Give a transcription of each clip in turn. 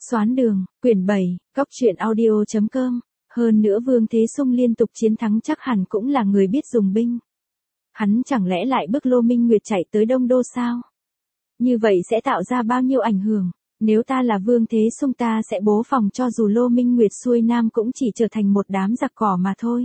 Xoán đường, quyển 7, Cóc truyện audio.com. Hơn nữa Vương Thế Sung liên tục chiến thắng chắc hẳn cũng là người biết dùng binh. Hắn chẳng lẽ lại bức Lô Minh Nguyệt chạy tới Đông Đô sao? Như vậy sẽ tạo ra bao nhiêu ảnh hưởng? Nếu ta là Vương Thế Sung ta sẽ bố phòng cho dù Lô Minh Nguyệt xuôi nam cũng chỉ trở thành một đám giặc cỏ mà thôi.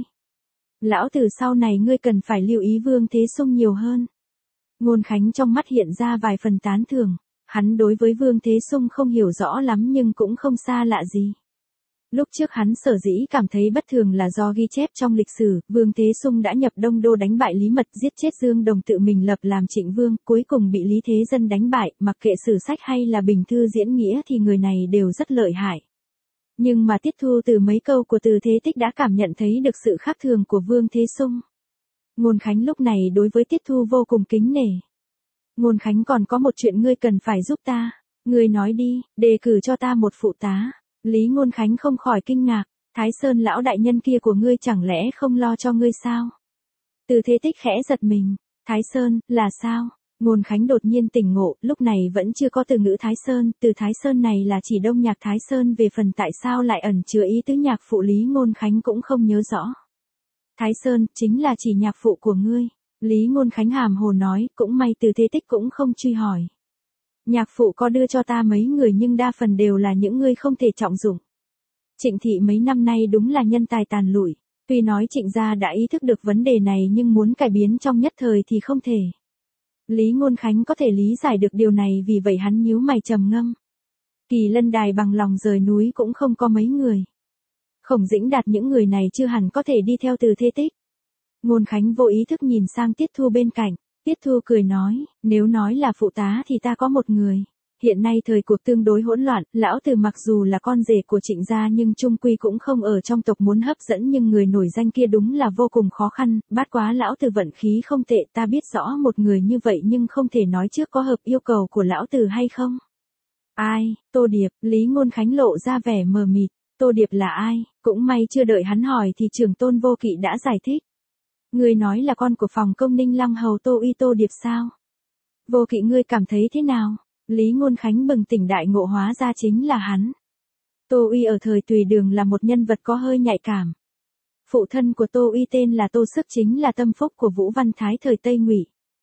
Lão tử sau này ngươi cần phải lưu ý Vương Thế Sung nhiều hơn. Ngôn Khánh trong mắt hiện ra vài phần tán thưởng. Hắn đối với Vương Thế Sung không hiểu rõ lắm nhưng cũng không xa lạ gì. Lúc trước hắn sở dĩ cảm thấy bất thường là do ghi chép trong lịch sử, Vương Thế Sung đã nhập Đông Đô đánh bại Lý Mật, giết chết Dương Đồng tự mình lập làm Trịnh Vương, cuối cùng bị Lý Thế Dân đánh bại, mặc kệ sử sách hay là bình thư diễn nghĩa thì người này đều rất lợi hại. Nhưng mà Tiết Thu từ mấy câu của Từ Thế Tích đã cảm nhận thấy được sự khác thường của Vương Thế Sung. Ngôn Khánh lúc này đối với Tiết Thu vô cùng kính nể. Ngôn Khánh còn có một chuyện ngươi cần phải giúp ta. Ngươi nói đi, đề cử cho ta một phụ tá. Lý Ngôn Khánh không khỏi kinh ngạc. Thái Sơn lão đại nhân kia của ngươi chẳng lẽ không lo cho ngươi sao? Từ Thế Tích khẽ giật mình. Thái Sơn, là sao? Ngôn Khánh đột nhiên tỉnh ngộ, lúc này vẫn chưa có từ ngữ Thái Sơn. Từ Thái Sơn này là chỉ Đông Nhạc Thái Sơn, về phần tại sao lại ẩn chứa ý tứ nhạc phụ Lý Ngôn Khánh cũng không nhớ rõ. Thái Sơn, chính là chỉ nhạc phụ của ngươi. Lý Ngôn Khánh hàm hồ nói, cũng may Từ Thế Tích cũng không truy hỏi. Nhạc phụ có đưa cho ta mấy người nhưng đa phần đều là những người không thể trọng dụng. Trịnh thị mấy năm nay đúng là nhân tài tàn lụi. Tuy nói Trịnh gia đã ý thức được vấn đề này nhưng muốn cải biến trong nhất thời thì không thể. Lý Ngôn Khánh có thể lý giải được điều này, vì vậy hắn nhíu mày trầm ngâm. Kỳ Lân Đài bằng lòng rời núi cũng không có mấy người. Khổng Dĩnh Đạt những người này chưa hẳn có thể đi theo Từ Thế Tích. Ngôn Khánh vô ý thức nhìn sang Tiết Thu bên cạnh. Tiết Thu cười nói, nếu nói là phụ tá thì ta có một người. Hiện nay thời cuộc tương đối hỗn loạn, lão Từ mặc dù là con rể của Trịnh gia nhưng chung quy cũng không ở trong tộc muốn hấp dẫn, nhưng người nổi danh kia đúng là vô cùng khó khăn, bát quá lão Từ vận khí không tệ, ta biết rõ một người như vậy nhưng không thể nói trước có hợp yêu cầu của lão Từ hay không. Ai? Tô Điệp. Lý Ngôn Khánh lộ ra vẻ mờ mịt. Tô Điệp là ai? Cũng may chưa đợi hắn hỏi thì Trưởng Tôn Vô Kỵ đã giải thích. Ngươi nói là con của phòng công Ninh Lăng hầu Tô Uy Tô Điệp sao? Vô Kỵ, ngươi cảm thấy thế nào? Lý Ngôn Khánh bừng tỉnh đại ngộ, hóa ra chính là hắn. Tô Uy ở thời Tùy Đường là một nhân vật có hơi nhạy cảm. Phụ thân của Tô Uy tên là Tô Xước, chính là tâm phúc của Vũ Văn Thái thời Tây Ngụy.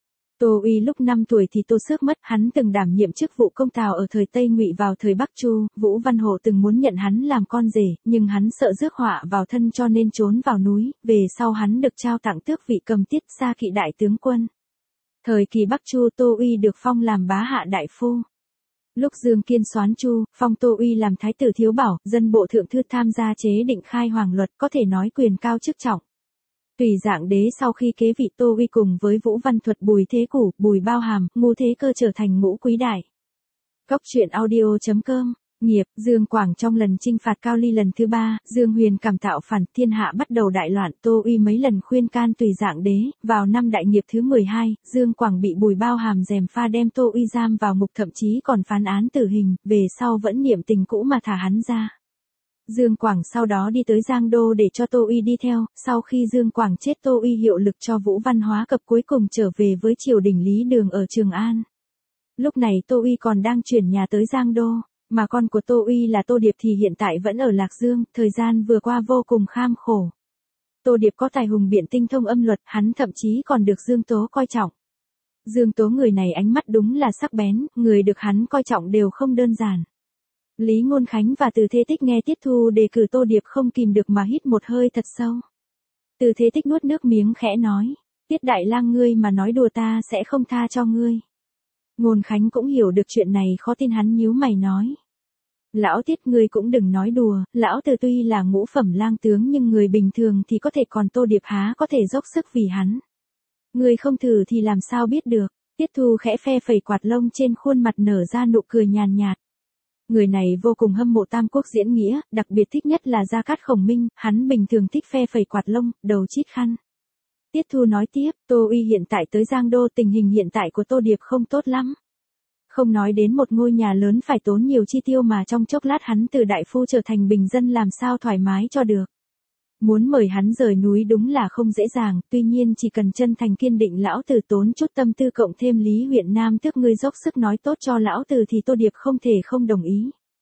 Tô Uy lúc 5 tuổi thì Tô Xước mất, hắn từng đảm nhiệm chức vụ công tào ở thời Tây Ngụy vào thời Bắc Chu, Vũ Văn Hổ từng muốn nhận hắn làm con rể, nhưng hắn sợ rước họa vào thân cho nên trốn vào núi, về sau hắn được trao tặng tước vị Cầm Tiết Xa Kỵ đại tướng quân. Thời kỳ Bắc Chu, Tô Uy được phong làm bá hạ đại phu. Lúc Dương Kiên soán Chu, phong Tô Uy làm thái tử thiếu bảo, dân bộ thượng thư, tham gia chế định khai hoàng luật, có thể nói quyền cao chức trọng. Tùy Dạng Đế sau khi kế vị Tô Uy cùng với Vũ Văn Thuật, Bùi Thế Củ, Bùi Bao Hàm, Ngũ Thế Cơ trở thành ngũ quý đại. Cóc truyện audio.com. Nghiệp. Dương Quảng trong lần chinh phạt Cao Ly lần thứ 3, Dương Huyền cảm tạo phản, thiên hạ bắt đầu đại loạn, Tô Uy mấy lần khuyên can Tùy Dạng Đế, vào năm đại nghiệp thứ 12, Dương Quảng bị Bùi Bao Hàm gièm pha đem Tô Uy giam vào ngục, thậm chí còn phán án tử hình, về sau vẫn niệm tình cũ mà thả hắn ra. Dương Quảng sau đó đi tới Giang Đô để cho Tô Uy đi theo, sau khi Dương Quảng chết Tô Uy hiệu lực cho Vũ Văn Hóa Cập, cuối cùng trở về với triều đình Lý Đường ở Trường An. Lúc này Tô Uy còn đang chuyển nhà tới Giang Đô, mà con của Tô Uy là Tô Điệp thì hiện tại vẫn ở Lạc Dương, thời gian vừa qua vô cùng kham khổ. Tô Điệp có tài hùng biện, tinh thông âm luật, hắn thậm chí còn được Dương Tố coi trọng. Dương Tố người này ánh mắt đúng là sắc bén, người được hắn coi trọng đều không đơn giản. Lý Ngôn Khánh và Từ Thế Tích nghe Tiết Thu đề cử Tô Điệp không kìm được mà hít một hơi thật sâu. Từ Thế Tích nuốt nước miếng khẽ nói, Tiết đại lang, ngươi mà nói đùa ta sẽ không tha cho ngươi. Ngôn Khánh cũng hiểu được chuyện này, khó tin, hắn nhíu mày nói. Lão Tiết, ngươi cũng đừng nói đùa, lão Từ tuy là ngũ phẩm lang tướng nhưng người bình thường thì có thể, còn Tô Điệp há có thể dốc sức vì hắn. Ngươi không thử thì làm sao biết được. Tiết Thu khẽ phe phẩy quạt lông trên khuôn mặt, nở ra nụ cười nhàn nhạt. Người này vô cùng hâm mộ Tam Quốc diễn nghĩa, đặc biệt thích nhất là Gia Cát Khổng Minh, hắn bình thường thích phe phẩy quạt lông, đầu chít khăn. Tiết Thu nói tiếp, Tô Uy hiện tại tới Giang Đô, tình hình hiện tại của Tô Điệp không tốt lắm. Không nói đến một ngôi nhà lớn phải tốn nhiều chi tiêu mà trong chốc lát hắn từ đại phu trở thành bình dân làm sao thoải mái cho được. Muốn mời hắn rời núi đúng là không dễ dàng, tuy nhiên chỉ cần chân thành kiên định, lão Từ tốn chút tâm tư cộng thêm Lý huyện Nam Tước ngươi dốc sức nói tốt cho lão Từ thì Tô Điệp không thể không đồng ý.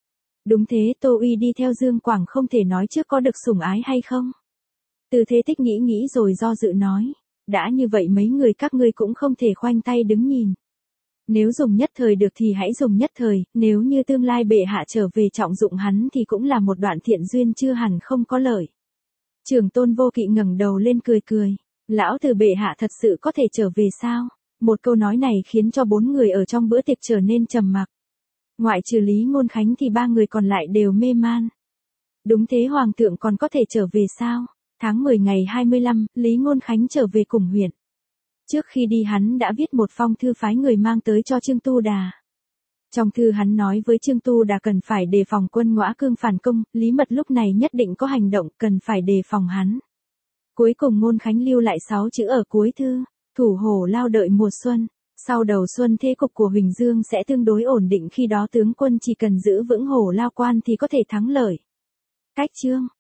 Đúng thế, Tô Uy đi theo Dương Quảng không thể nói trước có được sủng ái hay không. Từ Thế Tích nghĩ rồi do dự nói, đã như vậy mấy người các ngươi cũng không thể khoanh tay đứng nhìn. Nếu dùng nhất thời được thì hãy dùng nhất thời, nếu như tương lai bệ hạ trở về trọng dụng hắn thì cũng là một đoạn thiện duyên chưa hẳn không có lợi. Trưởng Tôn Vô Kỵ ngẩng đầu lên cười cười, lão tử bệ hạ thật sự có thể trở về sao? Một câu nói này khiến cho 4 người ở trong bữa tiệc trở nên trầm mặc. Ngoại trừ Lý Ngôn Khánh thì 3 người còn lại đều mê man. Đúng thế, hoàng thượng còn có thể trở về sao? Tháng 10 ngày 25, Lý Ngôn Khánh trở về cùng huyện. Trước khi đi hắn đã viết một phong thư phái người mang tới cho Trương Tu Đà. Trong thư hắn nói với Trương Tu Đà cần phải đề phòng quân Ngõa Cương phản công, Lý Mật lúc này nhất định có hành động, cần phải đề phòng hắn. Cuối cùng Ngôn Khánh lưu lại 6 chữ ở cuối thư, thủ hổ lao đợi mùa xuân. Sau đầu xuân thế cục của Huỳnh Dương sẽ tương đối ổn định, khi đó tướng quân chỉ cần giữ vững hổ lao quan thì có thể thắng lợi. Cách chương